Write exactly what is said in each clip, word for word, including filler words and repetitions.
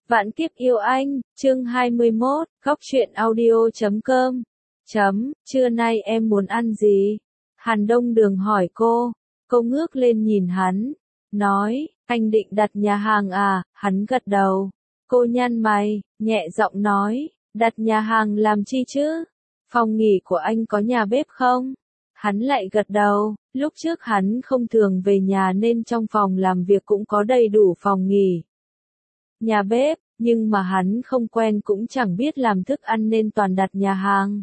Vạn kiếp yêu anh, chương hai mươi mốt, góc truyện audio chấm com. Chấm, trưa nay em muốn ăn gì? Hàn Đông Đường hỏi cô. Cô ngước lên nhìn hắn, nói, anh định đặt nhà hàng à? Hắn gật đầu. Cô nhăn mày, nhẹ giọng nói, đặt nhà hàng làm chi chứ? Phòng nghỉ của anh có nhà bếp không? Hắn lại gật đầu, lúc trước hắn không thường về nhà nên trong phòng làm việc cũng có đầy đủ phòng nghỉ. Nhà bếp, nhưng mà hắn không quen cũng chẳng biết làm thức ăn nên toàn đặt nhà hàng.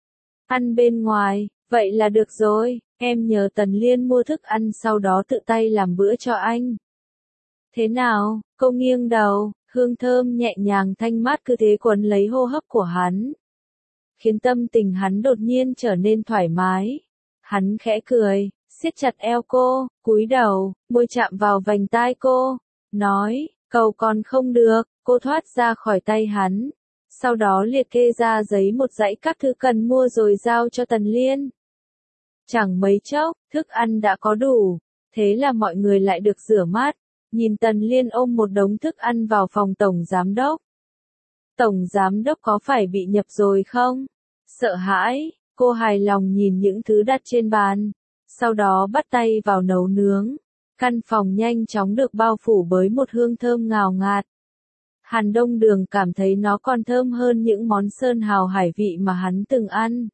Ăn bên ngoài, vậy là được rồi, em nhờ Tần Liên mua thức ăn sau đó tự tay làm bữa cho anh. Thế nào? Cô nghiêng đầu, hương thơm nhẹ nhàng thanh mát cứ thế quấn lấy hô hấp của hắn, khiến tâm tình hắn đột nhiên trở nên thoải mái. Hắn khẽ cười, siết chặt eo cô, cúi đầu, môi chạm vào vành tai cô, nói, cầu còn không được. Cô thoát ra khỏi tay hắn, sau đó liệt kê ra giấy một dãy các thứ cần mua rồi giao cho Tần Liên. Chẳng mấy chốc, thức ăn đã có đủ, thế là mọi người lại được rửa mát. Nhìn Tần Liên ôm một đống thức ăn vào phòng tổng giám đốc. Tổng giám đốc có phải bị nhập rồi không? Sợ hãi, cô hài lòng nhìn những thứ đặt trên bàn, sau đó bắt tay vào nấu nướng. Căn phòng nhanh chóng được bao phủ bởi một hương thơm ngào ngạt. Hàn Đông Đường cảm thấy nó còn thơm hơn những món sơn hào hải vị mà hắn từng ăn.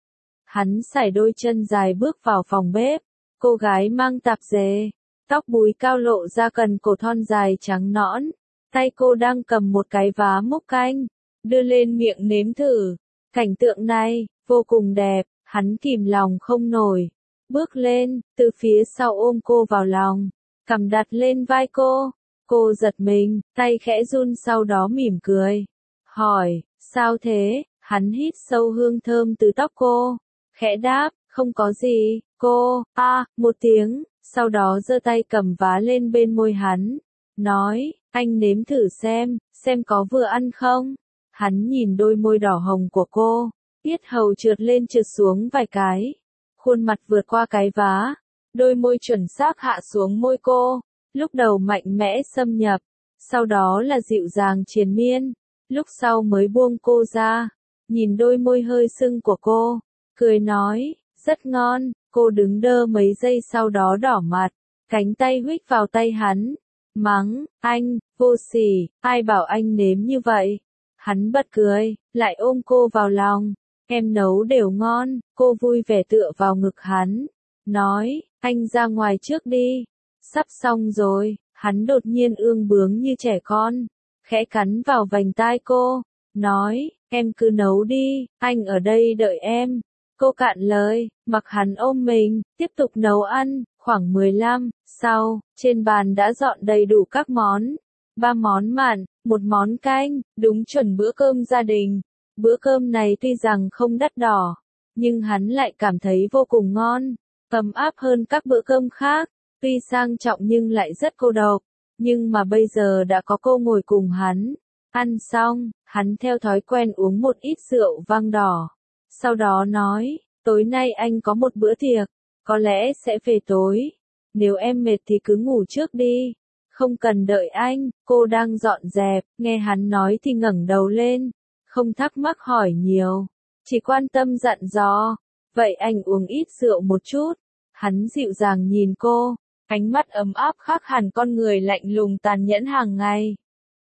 Hắn sải đôi chân dài bước vào phòng bếp. Cô gái mang tạp dề, tóc búi cao lộ ra cần cổ thon dài trắng nõn. Tay cô đang cầm một cái vá múc canh, đưa lên miệng nếm thử. Cảnh tượng này, vô cùng đẹp, hắn kìm lòng không nổi. Bước lên, từ phía sau ôm cô vào lòng, cằm đặt lên vai cô. Cô giật mình, tay khẽ run sau đó mỉm cười. Hỏi, sao thế? Hắn hít sâu hương thơm từ tóc cô. Khẽ đáp, không có gì. Cô, a, à, một tiếng, sau đó giơ tay cầm vá lên bên môi hắn. Nói, anh nếm thử xem, xem có vừa ăn không? Hắn nhìn đôi môi đỏ hồng của cô, yết hầu trượt lên trượt xuống vài cái. Khuôn mặt vượt qua cái vá, đôi môi chuẩn xác hạ xuống môi cô. Lúc đầu mạnh mẽ xâm nhập, sau đó là dịu dàng triền miên, lúc sau mới buông cô ra, nhìn đôi môi hơi sưng của cô, cười nói, rất ngon. Cô đứng đơ mấy giây sau đó đỏ mặt, cánh tay huých vào tay hắn, mắng, anh, vô sỉ, ai bảo anh nếm như vậy. Hắn bật cười, lại ôm cô vào lòng, em nấu đều ngon. Cô vui vẻ tựa vào ngực hắn, nói, anh ra ngoài trước đi. Sắp xong rồi, hắn đột nhiên ương bướng như trẻ con, khẽ cắn vào vành tai cô, nói, em cứ nấu đi, anh ở đây đợi em. Cô cạn lời, mặc hắn ôm mình, tiếp tục nấu ăn. Khoảng mười lăm, sau, trên bàn đã dọn đầy đủ các món. Ba món mặn, một món canh, đúng chuẩn bữa cơm gia đình. Bữa cơm này tuy rằng không đắt đỏ, nhưng hắn lại cảm thấy vô cùng ngon, ấm áp hơn các bữa cơm khác. Tuy sang trọng nhưng lại rất cô độc, nhưng mà bây giờ đã có cô ngồi cùng hắn. Ăn xong, hắn theo thói quen uống một ít rượu vang đỏ. Sau đó nói, tối nay anh có một bữa tiệc, có lẽ sẽ về tối. Nếu em mệt thì cứ ngủ trước đi, không cần đợi anh. Cô đang dọn dẹp, nghe hắn nói thì ngẩng đầu lên, không thắc mắc hỏi nhiều, chỉ quan tâm dặn dò, vậy anh uống ít rượu một chút. Hắn dịu dàng nhìn cô, ánh mắt ấm áp khác hẳn con người lạnh lùng tàn nhẫn hàng ngày.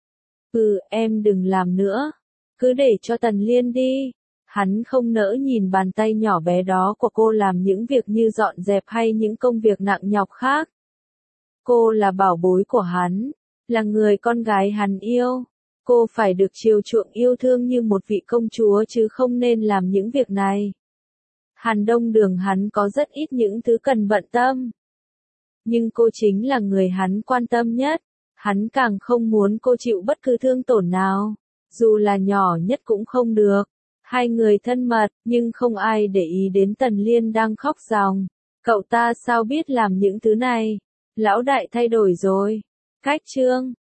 Ừ, em đừng làm nữa, cứ để cho Tần Liên đi. Hắn không nỡ nhìn bàn tay nhỏ bé đó của cô làm những việc như dọn dẹp hay những công việc nặng nhọc khác. Cô là bảo bối của hắn, là người con gái hắn yêu. Cô phải được chiều chuộng yêu thương như một vị công chúa chứ không nên làm những việc này. Hàn Đông Đường hắn có rất ít những thứ cần bận tâm, nhưng cô chính là người hắn quan tâm nhất. Hắn càng không muốn cô chịu bất cứ thương tổn nào, dù là nhỏ nhất cũng không được. Hai người thân mật, nhưng không ai để ý đến Tần Liên đang khóc ròng. Cậu ta sao biết làm những thứ này? Lão đại thay đổi rồi. Cách chương